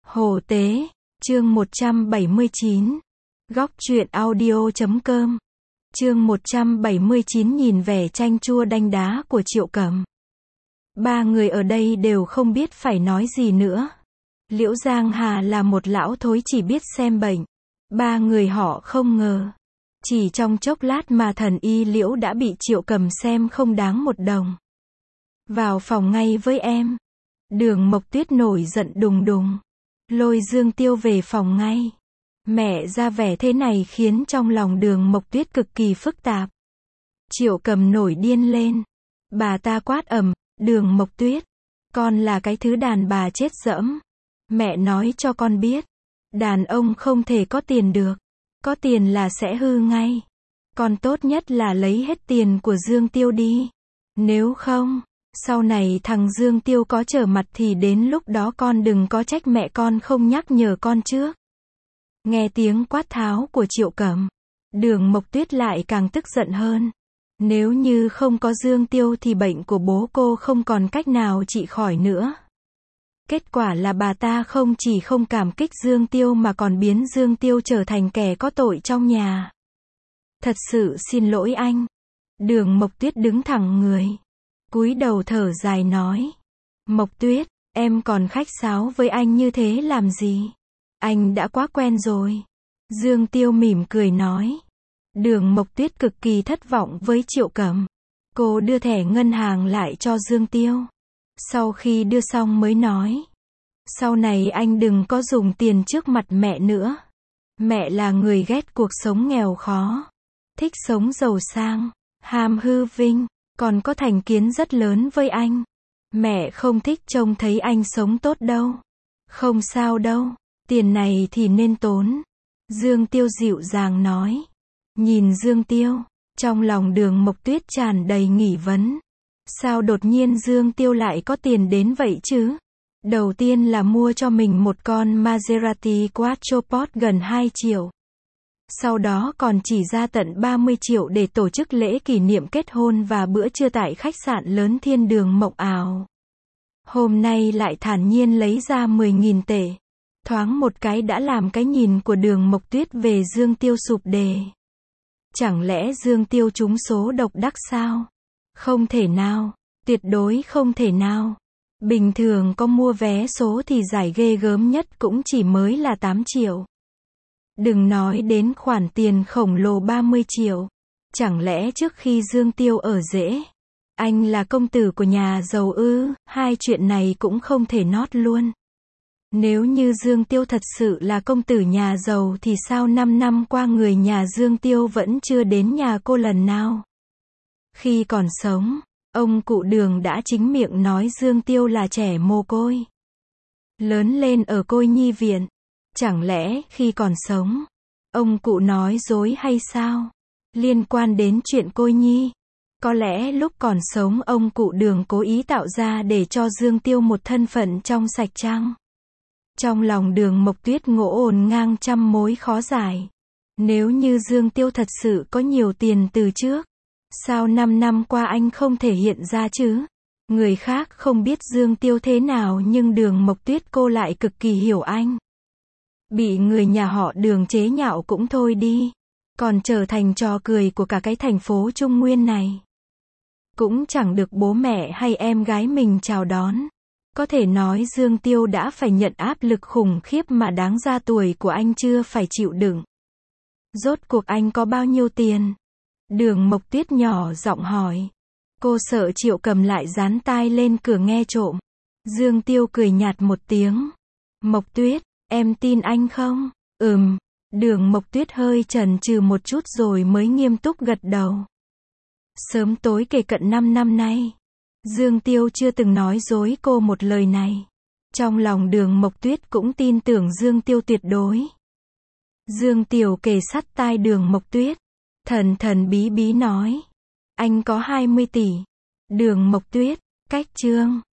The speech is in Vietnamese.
Hồ Tế, chương 179. Góc truyện audio.com. Chương 179 nhìn vẻ chanh chua đanh đá của Triệu Cẩm. Ba người ở đây đều không biết phải nói gì nữa. Liễu Giang Hà là một lão thối chỉ biết xem bệnh. Ba người họ không ngờ. Chỉ trong chốc lát mà thần y Liễu đã bị Triệu Cẩm xem không đáng một đồng. Vào phòng ngay với em. Đường Mộc Tuyết nổi giận đùng đùng. Lôi Dương Tiêu về phòng ngay. Mẹ ra vẻ thế này khiến trong lòng Đường Mộc Tuyết cực kỳ phức tạp. Triệu Cẩm nổi điên lên. Bà ta quát ầm, Đường Mộc Tuyết, con là cái thứ đàn bà chết dẫm. Mẹ nói cho con biết, đàn ông không thể có tiền được. Có tiền là sẽ hư ngay. Con tốt nhất là lấy hết tiền của Dương Tiêu đi. Nếu không, sau này thằng Dương Tiêu có trở mặt thì đến lúc đó con đừng có trách mẹ con không nhắc nhở con trước. Nghe tiếng quát tháo của Triệu Cẩm, Đường Mộc Tuyết lại càng tức giận hơn. Nếu như không có Dương Tiêu thì bệnh của bố cô không còn cách nào trị khỏi nữa. Kết quả là bà ta không chỉ không cảm kích Dương Tiêu mà còn biến Dương Tiêu trở thành kẻ có tội trong nhà. Thật sự xin lỗi anh. Đường Mộc Tuyết đứng thẳng người, cúi đầu thở dài nói. Mộc Tuyết, em còn khách sáo với anh như thế làm gì? Anh đã quá quen rồi. Dương Tiêu mỉm cười nói. Đường Mộc Tuyết cực kỳ thất vọng với Triệu Cẩm. Cô đưa thẻ ngân hàng lại cho Dương Tiêu. Sau khi đưa xong mới nói. Sau này anh đừng có dùng tiền trước mặt mẹ nữa. Mẹ là người ghét cuộc sống nghèo khó. Thích sống giàu sang, ham hư vinh, còn có thành kiến rất lớn với anh. Mẹ không thích trông thấy anh sống tốt đâu. Không sao đâu, tiền này thì nên tốn. Dương Tiêu dịu dàng nói. Nhìn Dương Tiêu, trong lòng Đường Mộc Tuyết tràn đầy nghi vấn. Sao đột nhiên Dương Tiêu lại có tiền đến vậy chứ? Đầu tiên là mua cho mình một con Maserati Quattroporte gần 2 triệu. Sau đó còn chỉ ra tận 30 triệu để tổ chức lễ kỷ niệm kết hôn và bữa trưa tại khách sạn lớn Thiên Đường Mộng Ảo. Hôm nay lại thản nhiên lấy ra 10.000 tệ. Thoáng một cái đã làm cái nhìn của Đường Mộc Tuyết về Dương Tiêu sụp đề. Chẳng lẽ Dương Tiêu trúng số độc đắc sao? Không thể nào, tuyệt đối không thể nào. Bình thường có mua vé số thì giải ghê gớm nhất cũng chỉ mới là 8 triệu. Đừng nói đến khoản tiền khổng lồ 30 triệu. Chẳng lẽ trước khi Dương Tiêu ở rễ, anh là công tử của nhà giàu ư? Hai chuyện này cũng không thể nót luôn. Nếu như Dương Tiêu thật sự là công tử nhà giàu thì sao 5 năm qua người nhà Dương Tiêu vẫn chưa đến nhà cô lần nào? Khi còn sống, ông cụ Đường đã chính miệng nói Dương Tiêu là trẻ mồ côi. Lớn lên ở cô nhi viện. Chẳng lẽ khi còn sống, ông cụ nói dối hay sao? Liên quan đến chuyện cô nhi. Có lẽ lúc còn sống ông cụ Đường cố ý tạo ra để cho Dương Tiêu một thân phận trong sạch chăng? Trong lòng Đường Mộc Tuyết ngộ ồn ngang trăm mối khó giải. Nếu như Dương Tiêu thật sự có nhiều tiền từ trước, sao 5 năm qua anh không thể hiện ra chứ? Người khác không biết Dương Tiêu thế nào nhưng Đường Mộc Tuyết cô lại cực kỳ hiểu anh. Bị người nhà họ Đường chế nhạo cũng thôi đi, còn trở thành trò cười của cả cái thành phố Trung Nguyên này. Cũng chẳng được bố mẹ hay em gái mình chào đón. Có thể nói Dương Tiêu đã phải nhận áp lực khủng khiếp mà đáng ra tuổi của anh chưa phải chịu đựng. Rốt cuộc anh có bao nhiêu tiền? Đường Mộc Tuyết nhỏ giọng hỏi. Cô sợ Triệu Cẩm lại dán tai lên cửa nghe trộm. Dương Tiêu cười nhạt một tiếng. Mộc Tuyết, em tin anh không? Đường Mộc Tuyết hơi chần chừ một chút rồi mới nghiêm túc gật đầu. Sớm tối kể cận 5 năm nay, Dương Tiêu chưa từng nói dối cô một lời này. Trong lòng Đường Mộc Tuyết cũng tin tưởng Dương Tiêu tuyệt đối. Dương Tiêu kề sát tai Đường Mộc Tuyết, thần thần bí bí nói. Anh có 20 tỷ. Đường Mộc Tuyết, cách chương.